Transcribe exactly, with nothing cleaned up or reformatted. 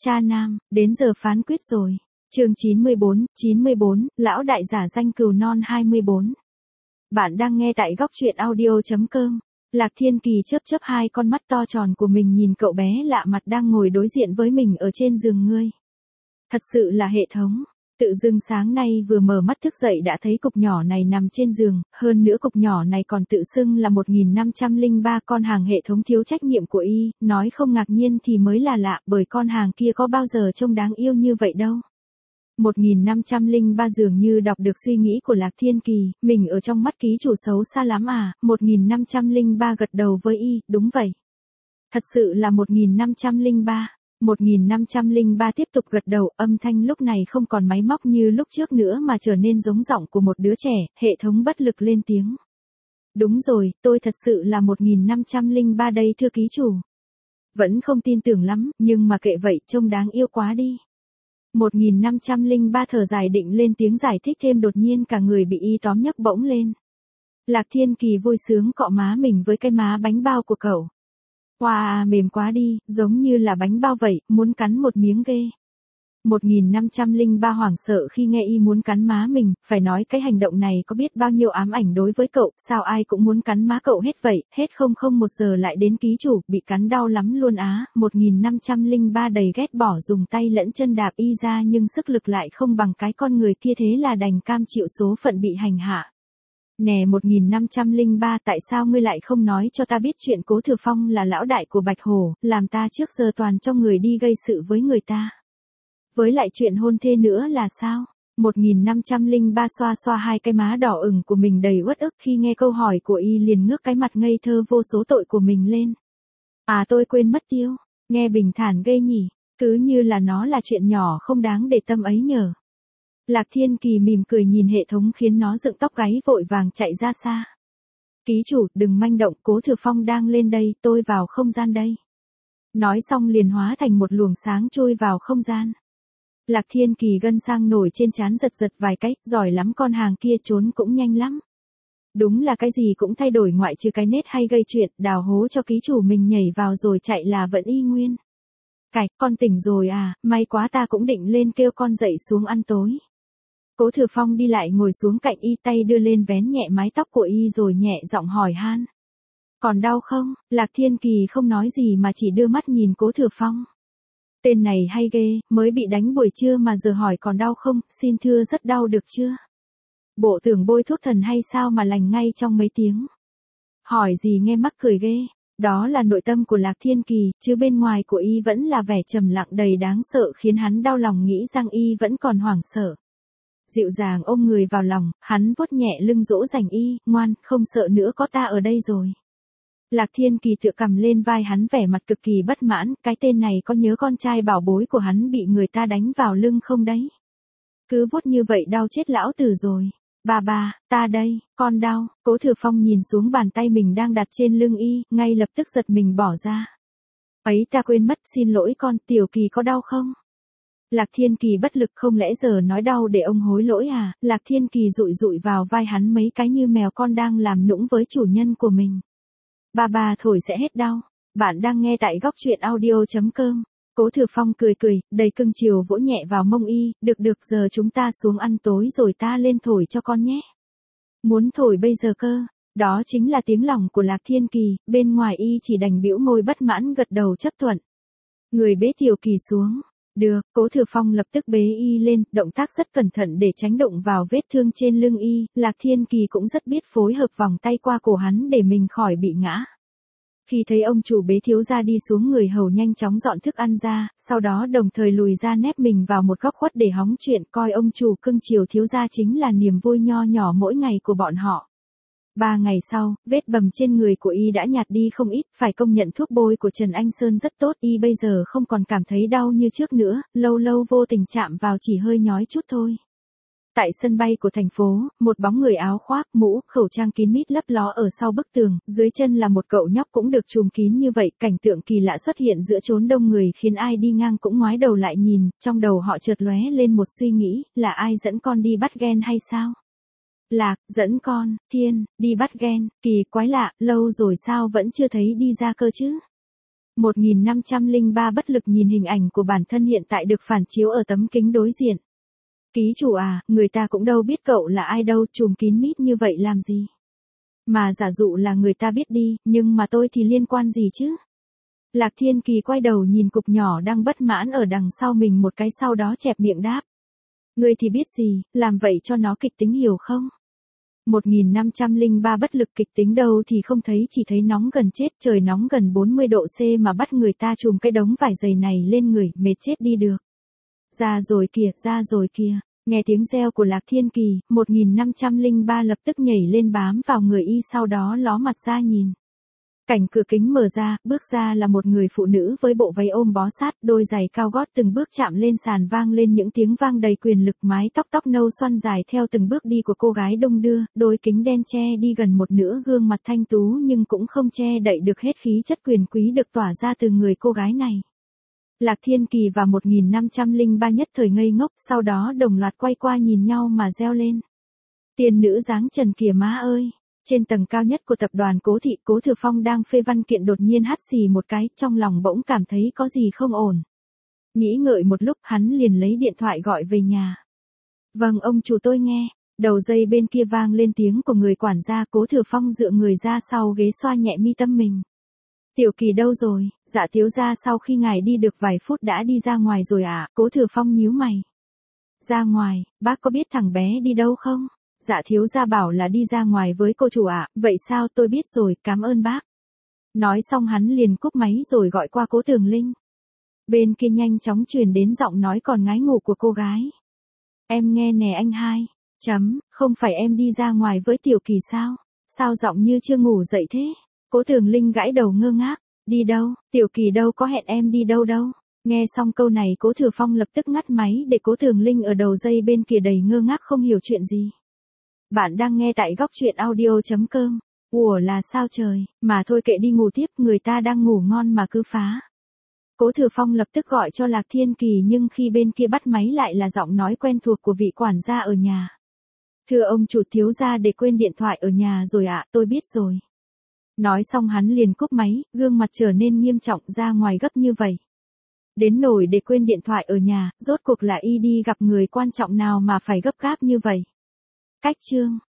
Cha nam, đến giờ phán quyết rồi. Chương chín mươi bốn, chín mươi bốn, lão đại giả danh cừu non hai mươi bốn. Bạn đang nghe tại góc truyện audio chấm com. Lạc Thiên Kỳ chớp chớp hai con mắt to tròn của mình nhìn cậu bé lạ mặt đang ngồi đối diện với mình ở trên giường ngươi. Thật sự là hệ thống. Tự dưng sáng nay vừa mở mắt thức dậy đã thấy cục nhỏ này nằm trên giường, hơn nữa cục nhỏ này còn tự xưng là một nghìn năm trăm lẻ ba con hàng hệ thống thiếu trách nhiệm của y, nói không ngạc nhiên thì mới là lạ bởi con hàng kia có bao giờ trông đáng yêu như vậy đâu. một nghìn năm trăm lẻ ba dường như đọc được suy nghĩ của Lạc Thiên Kỳ, mình ở trong mắt ký chủ xấu xa lắm à, một nghìn năm trăm lẻ ba gật đầu với y, đúng vậy. Thật sự là một nghìn năm trăm lẻ ba. một nghìn năm trăm lẻ ba tiếp tục gật đầu, âm thanh lúc này không còn máy móc như lúc trước nữa mà trở nên giống giọng của một đứa trẻ, hệ thống bất lực lên tiếng. Đúng rồi, tôi thật sự là một nghìn năm trăm lẻ ba đây thưa ký chủ. Vẫn không tin tưởng lắm, nhưng mà kệ vậy, trông đáng yêu quá đi. một nghìn năm trăm lẻ ba thở dài định lên tiếng giải thích thêm, đột nhiên cả người bị y tóm nhấc bổng lên. Lạc Thiên Kỳ vui sướng cọ má mình với cái má bánh bao của cậu. Wow, mềm quá đi, giống như là bánh bao vậy, muốn cắn một miếng ghê. một nghìn năm trăm lẻ ba hoảng sợ khi nghe y muốn cắn má mình, phải nói cái hành động này có biết bao nhiêu ám ảnh đối với cậu, sao ai cũng muốn cắn má cậu hết vậy, hết không không một giờ lại đến ký chủ, bị cắn đau lắm luôn á, một nghìn năm trăm lẻ ba đầy ghét bỏ dùng tay lẫn chân đạp y ra nhưng sức lực lại không bằng cái con người kia, thế là đành cam chịu số phận bị hành hạ. Nè một nghìn năm trăm lẻ ba, tại sao ngươi lại không nói cho ta biết chuyện Cố Thừa Phong là lão đại của Bạch Hổ, làm ta trước giờ toàn cho người đi gây sự với người ta. Với lại chuyện hôn thê nữa là sao? một nghìn năm trăm lẻ ba xoa xoa hai cái má đỏ ửng của mình đầy uất ức khi nghe câu hỏi của y, liền ngước cái mặt ngây thơ vô số tội của mình lên. À tôi quên mất tiêu, nghe bình thản ghê nhỉ, cứ như là nó là chuyện nhỏ không đáng để tâm ấy nhờ. Lạc Thiên Kỳ mỉm cười nhìn hệ thống khiến nó dựng tóc gáy vội vàng chạy ra xa. Ký chủ, đừng manh động, Cố Thừa Phong đang lên đây, tôi vào không gian đây. Nói xong liền hóa thành một luồng sáng trôi vào không gian. Lạc Thiên Kỳ gân sang nổi trên trán giật giật vài cái, giỏi lắm, con hàng kia trốn cũng nhanh lắm. Đúng là cái gì cũng thay đổi ngoại trừ cái nết hay gây chuyện, đào hố cho ký chủ mình nhảy vào rồi chạy là vẫn y nguyên. Cải, con tỉnh rồi à, may quá, ta cũng định lên kêu con dậy xuống ăn tối. Cố Thừa Phong đi lại ngồi xuống cạnh y, tay đưa lên vén nhẹ mái tóc của y rồi nhẹ giọng hỏi han. Còn đau không? Lạc Thiên Kỳ không nói gì mà chỉ đưa mắt nhìn Cố Thừa Phong. Tên này hay ghê, mới bị đánh buổi trưa mà giờ hỏi còn đau không, xin thưa rất đau được chưa? Bộ tưởng bôi thuốc thần hay sao mà lành ngay trong mấy tiếng? Hỏi gì nghe mắc cười ghê, đó là nội tâm của Lạc Thiên Kỳ, chứ bên ngoài của y vẫn là vẻ trầm lặng đầy đáng sợ khiến hắn đau lòng nghĩ rằng y vẫn còn hoảng sợ. Dịu dàng ôm người vào lòng, hắn vuốt nhẹ lưng dỗ dành y, ngoan, không sợ nữa, có ta ở đây rồi. Lạc Thiên Kỳ tựa cầm lên vai hắn vẻ mặt cực kỳ bất mãn, cái tên này có nhớ con trai bảo bối của hắn bị người ta đánh vào lưng không đấy? Cứ vuốt như vậy đau chết lão tử rồi. Bà bà, ta đây, con đau. Cố Thừa Phong nhìn xuống bàn tay mình đang đặt trên lưng y, ngay lập tức giật mình bỏ ra. Ấy, ta quên mất, xin lỗi con, Tiểu Kỳ có đau không? Lạc Thiên Kỳ bất lực, không lẽ giờ nói đau để ông hối lỗi à? Lạc Thiên Kỳ dụi dụi vào vai hắn mấy cái như mèo con đang làm nũng với chủ nhân của mình. Bà bà thổi sẽ hết đau. Bạn đang nghe tại góc truyện audio chấm com. Cố Thừa Phong cười cười, đầy cưng chiều vỗ nhẹ vào mông y, được được, giờ chúng ta xuống ăn tối rồi ta lên thổi cho con nhé. Muốn thổi bây giờ cơ? Đó chính là tiếng lòng của Lạc Thiên Kỳ, bên ngoài y chỉ đành bĩu môi bất mãn gật đầu chấp thuận. Người bế Tiểu Kỳ xuống. Được, Cố Thừa Phong lập tức bế y lên, động tác rất cẩn thận để tránh đụng vào vết thương trên lưng y, Lạc Thiên Kỳ cũng rất biết phối hợp vòng tay qua cổ hắn để mình khỏi bị ngã. Khi thấy ông chủ bế thiếu gia đi xuống, người hầu nhanh chóng dọn thức ăn ra, sau đó đồng thời lùi ra nép mình vào một góc khuất để hóng chuyện, coi ông chủ cưng chiều thiếu gia chính là niềm vui nho nhỏ mỗi ngày của bọn họ. Ba ngày sau, vết bầm trên người của y đã nhạt đi không ít, phải công nhận thuốc bôi của Trần Anh Sơn rất tốt, y bây giờ không còn cảm thấy đau như trước nữa, lâu lâu vô tình chạm vào chỉ hơi nhói chút thôi. Tại sân bay của thành phố, một bóng người áo khoác, mũ, khẩu trang kín mít lấp ló ở sau bức tường, dưới chân là một cậu nhóc cũng được trùm kín như vậy, cảnh tượng kỳ lạ xuất hiện giữa chốn đông người khiến ai đi ngang cũng ngoái đầu lại nhìn, trong đầu họ chợt lóe lên một suy nghĩ, là ai dẫn con đi bắt ghen hay sao? Lạc, dẫn con, Thiên, đi bắt ghen, kỳ quái lạ, lâu rồi sao vẫn chưa thấy đi ra cơ chứ? một nghìn năm trăm lẻ ba bất lực nhìn hình ảnh của bản thân hiện tại được phản chiếu ở tấm kính đối diện. Ký chủ à, người ta cũng đâu biết cậu là ai đâu, trùm kín mít như vậy làm gì. Mà giả dụ là người ta biết đi, nhưng mà tôi thì liên quan gì chứ? Lạc Thiên Kỳ quay đầu nhìn cục nhỏ đang bất mãn ở đằng sau mình một cái, sau đó chẹp miệng đáp. Ngươi thì biết gì, làm vậy cho nó kịch tính hiểu không? một nghìn năm trăm lẻ ba bất lực kịch tính đâu thì không thấy, chỉ thấy nóng gần chết, trời nóng gần bốn mươi độ C mà bắt người ta trùm cái đống vải dày này lên người, mệt chết đi được. Ra rồi kìa, ra rồi kìa. Nghe tiếng reo của Lạc Thiên Kỳ, một nghìn năm trăm lẻ ba lập tức nhảy lên bám vào người y, sau đó ló mặt ra nhìn. Cảnh cửa kính mở ra, bước ra là một người phụ nữ với bộ váy ôm bó sát, đôi giày cao gót từng bước chạm lên sàn vang lên những tiếng vang đầy quyền lực, mái tóc tóc nâu xoăn dài theo từng bước đi của cô gái đung đưa, đôi kính đen che đi gần một nửa gương mặt thanh tú nhưng cũng không che đậy được hết khí chất quyền quý được tỏa ra từ người cô gái này. Lạc Thiên Kỳ và một nghìn năm trăm lẻ ba nhất thời ngây ngốc, sau đó đồng loạt quay qua nhìn nhau mà reo lên. Tiên nữ dáng trần kìa má ơi! Trên tầng cao nhất của tập đoàn Cố Thị, Cố Thừa Phong đang phê văn kiện đột nhiên hắt xì một cái, trong lòng bỗng cảm thấy có gì không ổn. Nghĩ ngợi một lúc, hắn liền lấy điện thoại gọi về nhà. Vâng ông chủ, tôi nghe. Đầu dây bên kia vang lên tiếng của người quản gia. Cố Thừa Phong dựa người ra sau ghế, xoa nhẹ mi tâm mình. Tiểu Kỳ đâu rồi? Dạ thiếu gia sau khi ngài đi được vài phút đã đi ra ngoài rồi ạ. À? Cố Thừa Phong nhíu mày. Ra ngoài, bác có biết thằng bé đi đâu không? Dạ thiếu gia bảo là đi ra ngoài với cô chủ ạ. À? Vậy sao, tôi biết rồi, cảm ơn bác. Nói xong hắn liền cúp máy rồi gọi qua Cố Tường Linh. Bên kia nhanh chóng truyền đến giọng nói còn ngái ngủ của cô gái. Em nghe nè anh hai. Chấm, không phải em đi ra ngoài với Tiểu Kỳ sao? Sao giọng như chưa ngủ dậy thế? Cố Tường Linh gãi đầu ngơ ngác. Đi đâu? Tiểu Kỳ đâu có hẹn em đi đâu đâu. Nghe xong câu này Cố Thừa Phong lập tức ngắt máy để Cố Tường Linh ở đầu dây bên kia đầy ngơ ngác không hiểu chuyện gì. Bạn đang nghe tại góc truyện audio chấm com. Ủa là sao trời, mà thôi kệ đi ngủ tiếp, người ta đang ngủ ngon mà cứ phá. Cố Thừa Phong lập tức gọi cho Lạc Thiên Kỳ, nhưng khi bên kia bắt máy lại là giọng nói quen thuộc của vị quản gia ở nhà. Thưa ông chủ, thiếu gia để quên điện thoại ở nhà rồi ạ. À, tôi biết rồi. Nói xong hắn liền cúp máy, gương mặt trở nên nghiêm trọng. Ra ngoài gấp như vậy. Đến nổi để quên điện thoại ở nhà, rốt cuộc là y đi gặp người quan trọng nào mà phải gấp gáp như vậy. Cách chương